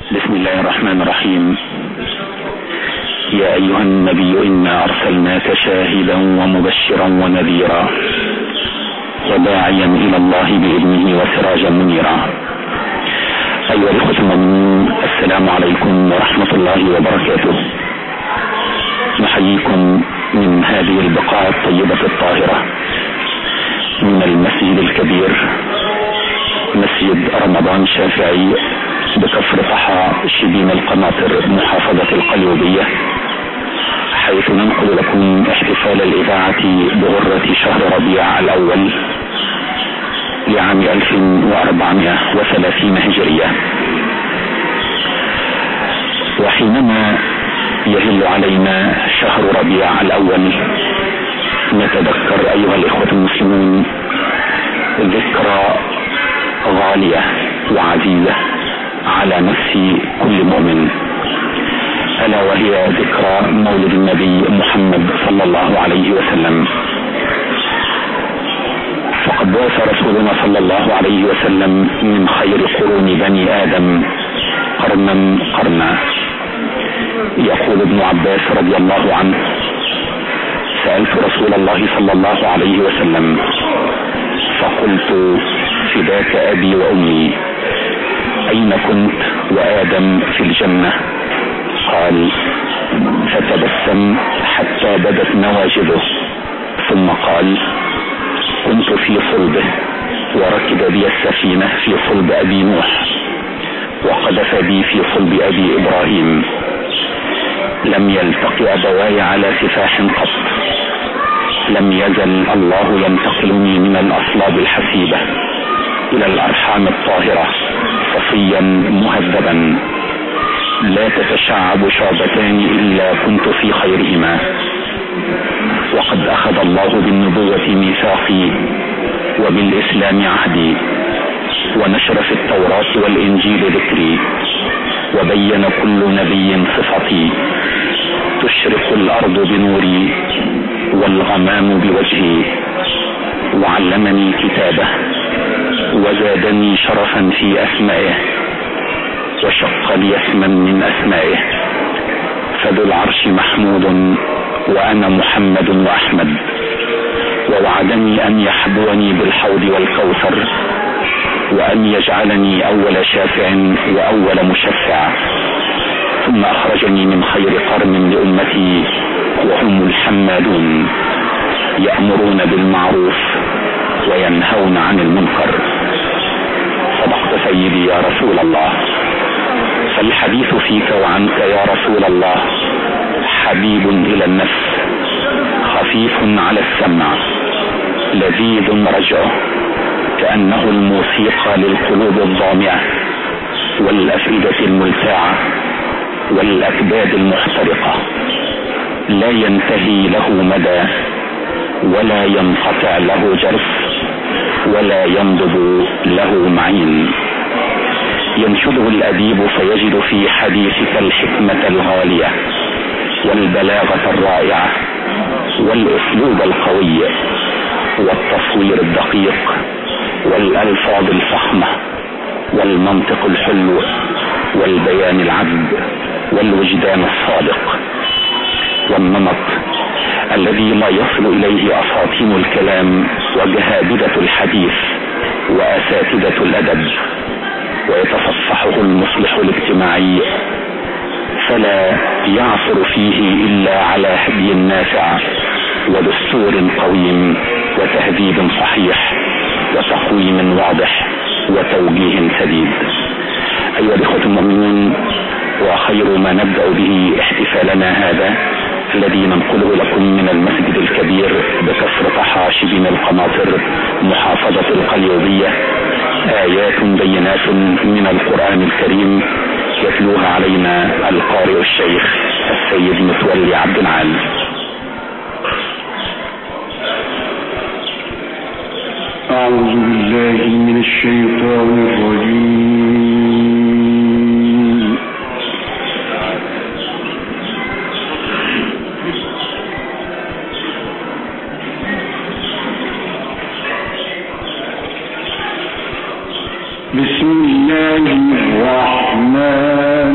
بسم الله الرحمن الرحيم. يا أيها النبي إنا أرسلناك شاهدا ومبشرا ونذيرا وداعيا إلى الله بإذنه وسراجا منيرا. أيها الإخوة المؤمنون، السلام عليكم ورحمة الله وبركاته. نحييكم من هذه البقاع الطيبة الطاهرة من المسجد الكبير، مسجد رمضان شافعي بكفر طحا شبين القناطر محافظة القليوبية، حيث ننقل لكم احتفال الإذاعة بغرة شهر ربيع الأول لعام 1430 هجرية. وحينما يهل علينا شهر ربيع الأول نتذكر أيها الإخوة المسلمون ذكرى غالية وعزيزة على نفس كل مؤمن، ألا وهي ذكرى مولد النبي محمد صلى الله عليه وسلم. فقد بعث رسولنا صلى الله عليه وسلم من خير قرون بني آدم قرنا قرنا. يقول ابن عباس رضي الله عنه: سألت رسول الله صلى الله عليه وسلم فقلت: فداك أبي وأمي، أين كنت وآدم في الجنة؟ قال: فتبسم حتى بدت نواجذه، ثم قال: كنت في صلبه وركب بي السفينة في صلب أبي نوح، وقذف بي في صلب أبي إبراهيم، لم يلتقي أبواي على سفاح قط، لم يزل الله ينتقلني من الأصلاب الحسيبة إلى الأرحام الطاهرة صفيا مهذبا، لا تتشعب شعبتان إلا كنت في خيرهما. وقد أخذ الله بالنبوة ميثاقي وبالإسلام عهدي، ونشر في التوراة والإنجيل ذكري، وبين كل نبي صفتي، تشرق الأرض بنوري والغمام بوجهي، وعلمني كتابه وزادني شرفا في أسمائه، وشق لي اسما من أسمائه، فذو العرش محمود وأنا محمد وأحمد، ووعدني أن يحبوني بالحوض والكوثر، وأن يجعلني أول شافع وأول مشفع، ثم أخرجني من خير قرن لأمتي وهم الحمادون، يأمرون بالمعروف وينهون عن المنكر. صدقت سيدي يا رسول الله، فالحديث فيك وعنك يا رسول الله حبيب إلى النفس، خفيف على السمع، لذيذ رجعه، كأنه الموسيقى للقلوب الضامعة والأفئدة الملتاعة والأكباد المحترقة، لا ينتهي له مدى ولا ينقطع له جرف ولا ينضب له معين. ينشده الأديب فيجد في حديثك الحكمة الغالية والبلاغة الرائعة والأسلوب القوي والتصوير الدقيق والألفاظ الفخمة والمنطق الحلو والبيان العذب والوجدان الصادق والنمط الذي لا يصل إليه أساطين الكلام وجهابذة الحديث وأساتذة الأدب، ويتصفحه المصلح الاجتماعي فلا يعثر فيه إلا على هدي نافع ودستور قويم وتهذيب صحيح وتقويم واضح وتوجيه سديد. أيها الإخوة المؤمنون، وخير ما نبدأ به احتفالنا هذا الذي ننقله لكم من المسجد الكبير بكفر طحا شبين القناطر محافظة القليوبية آيات بينات من القرآن الكريم يتلوها علينا القارئ الشيخ السيد متولي عبد العال. أعوذ بالله من الشيطان الرجيم. بسم الله الرحمن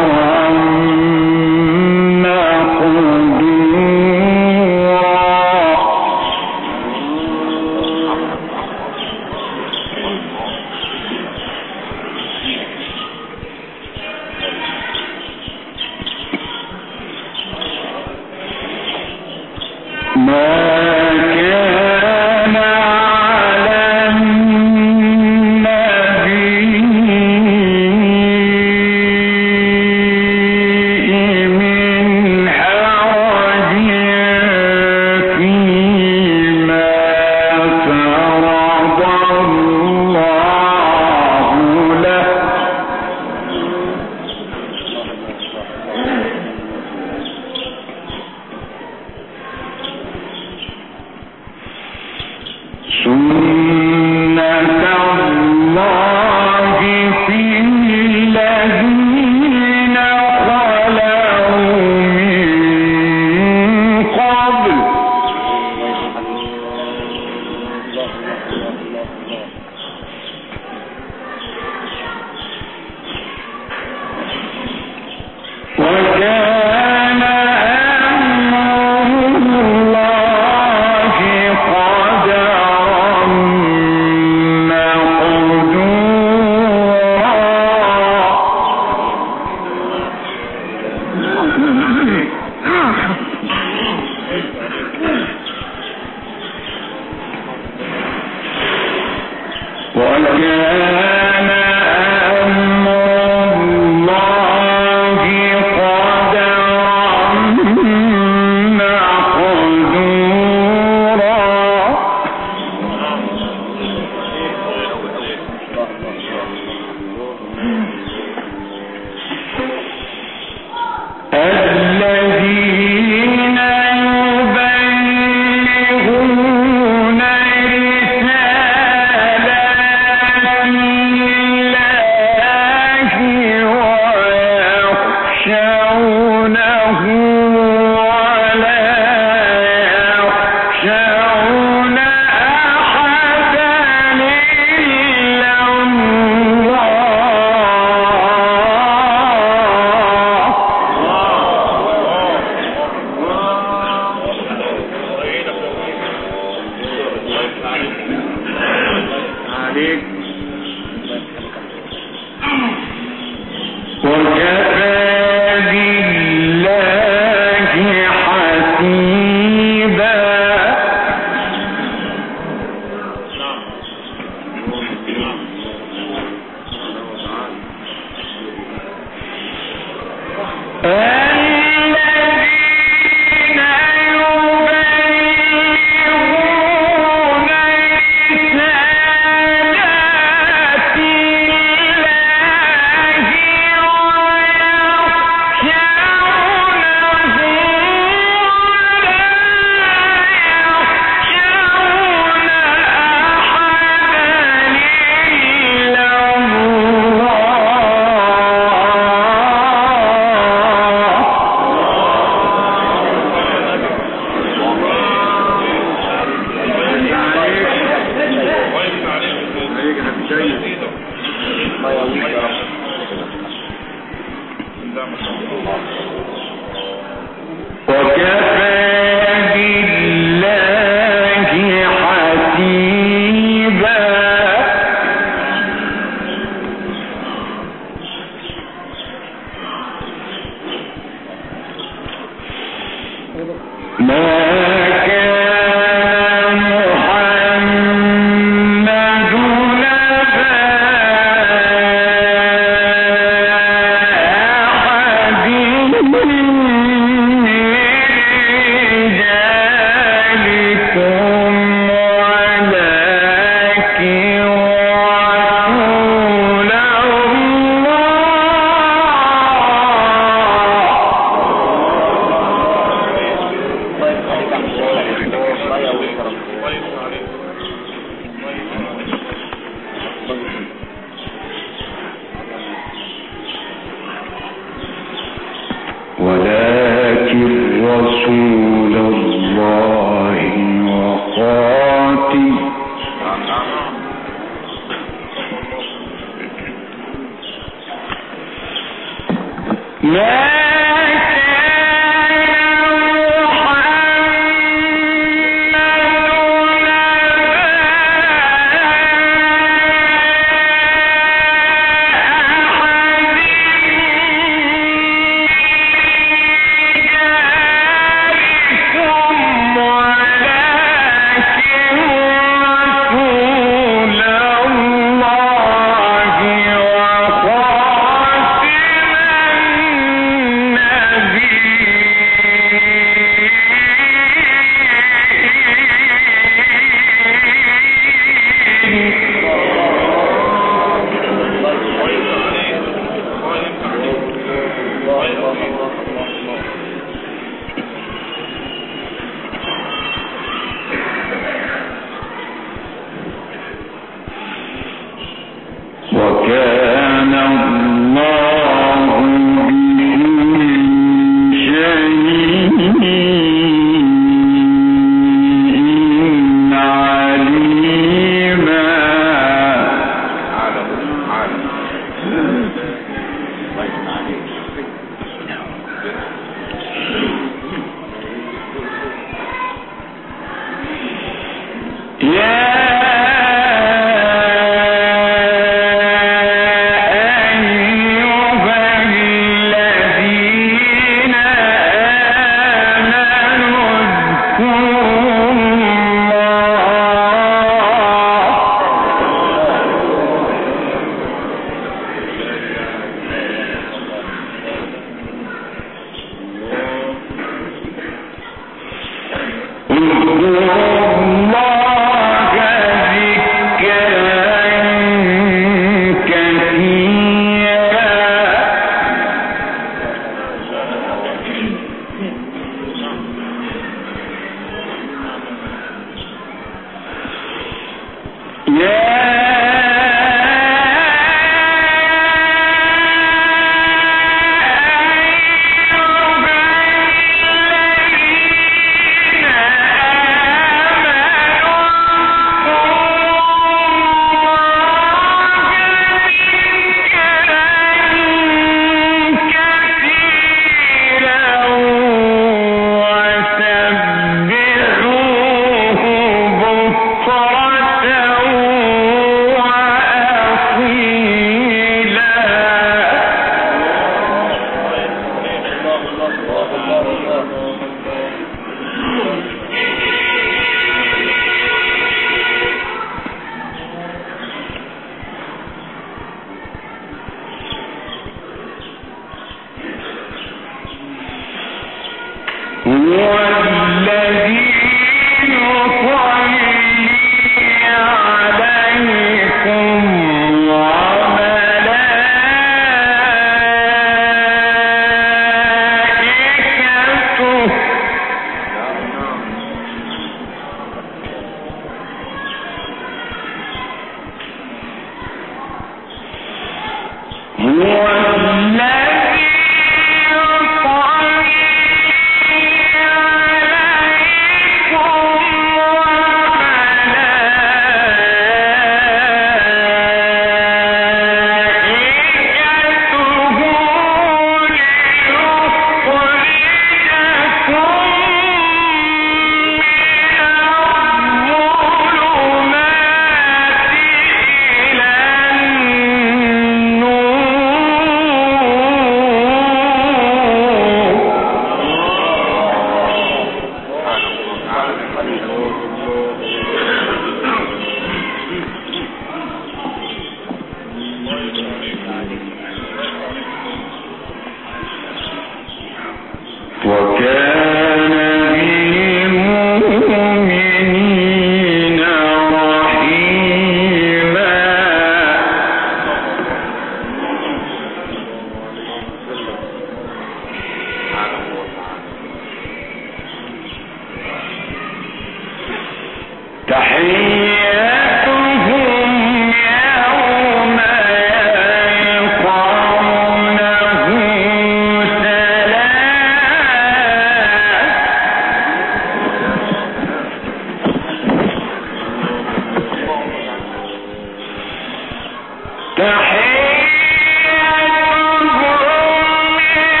تحيتهم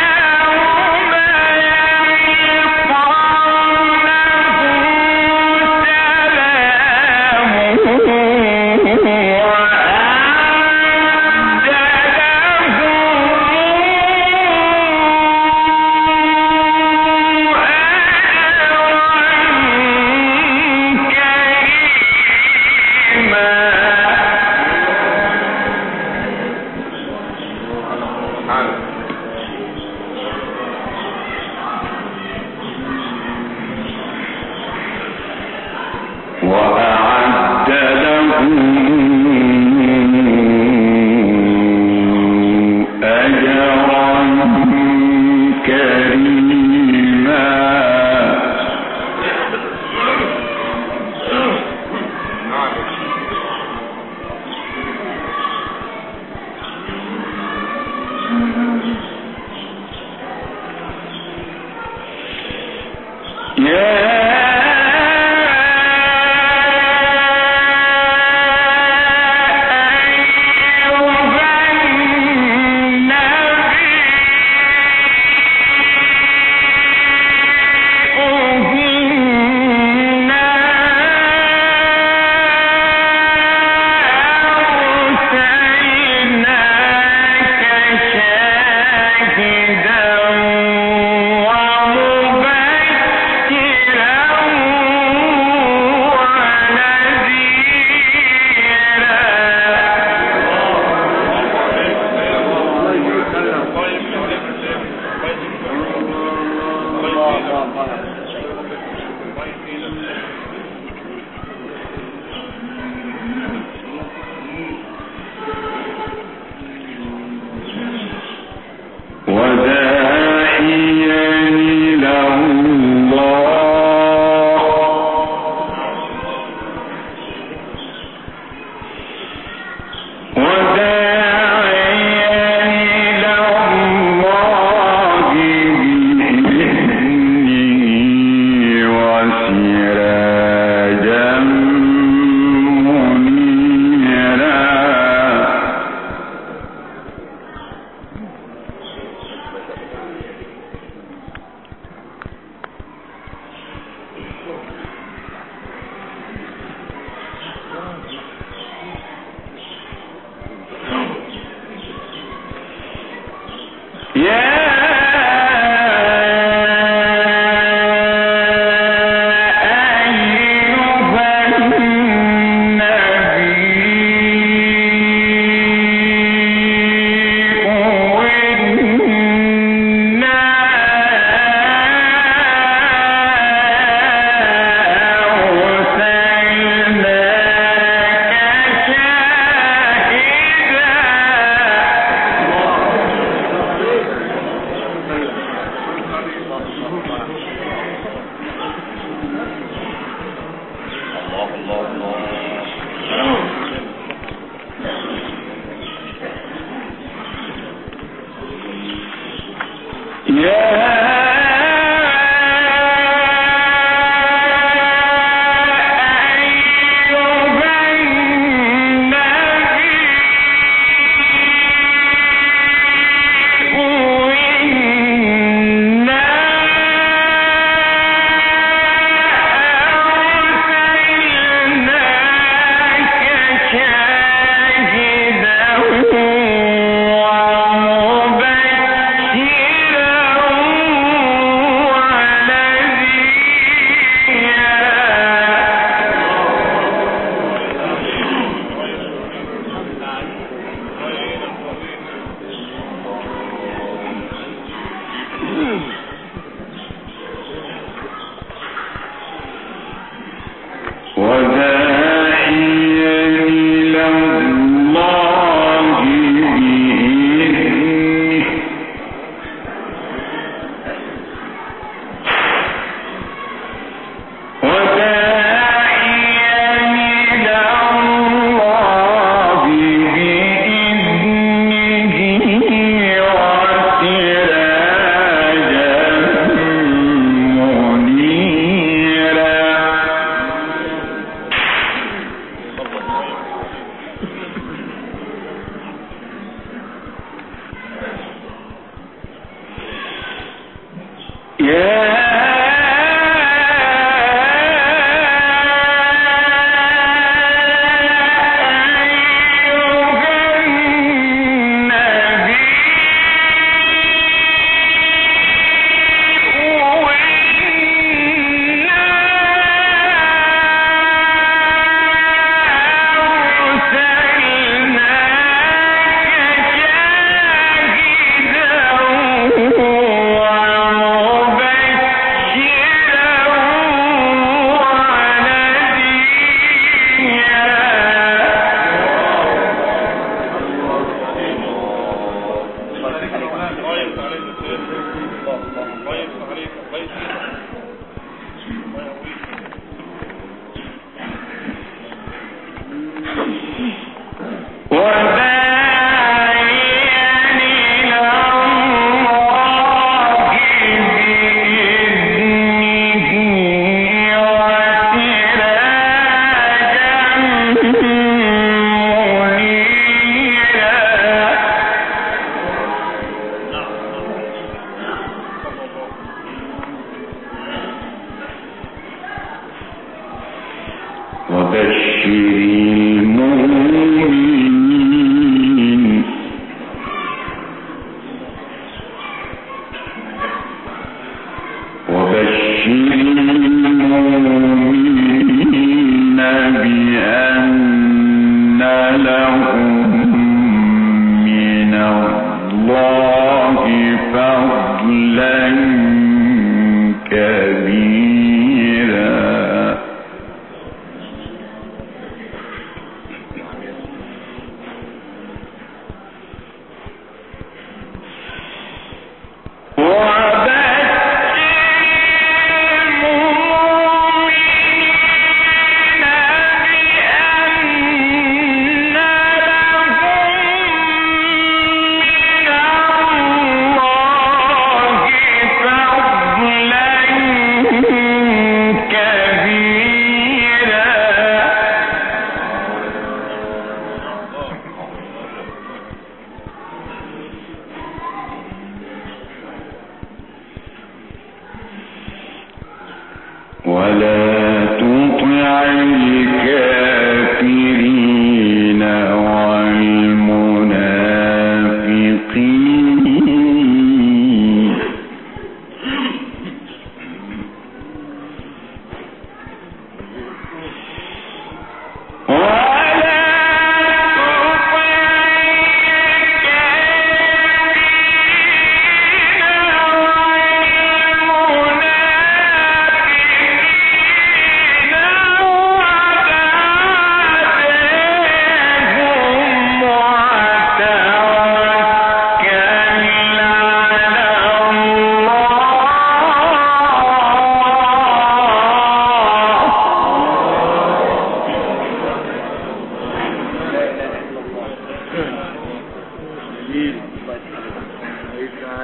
يا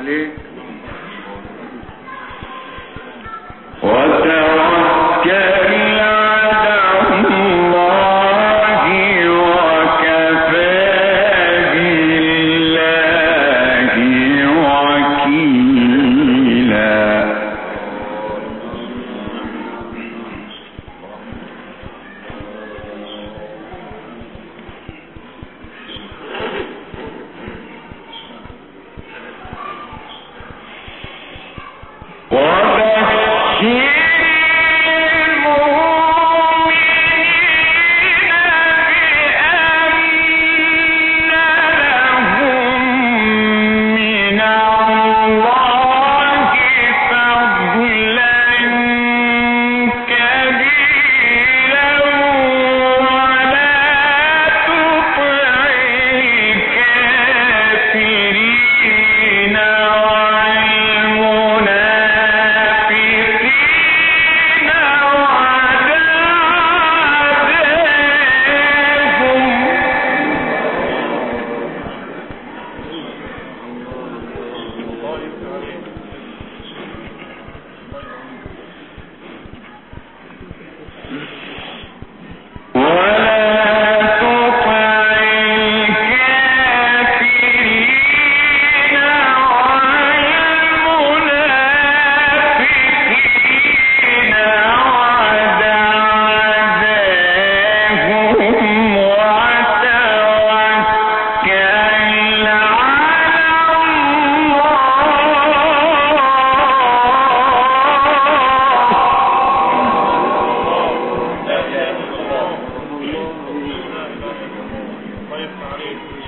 الله يفتح عليك.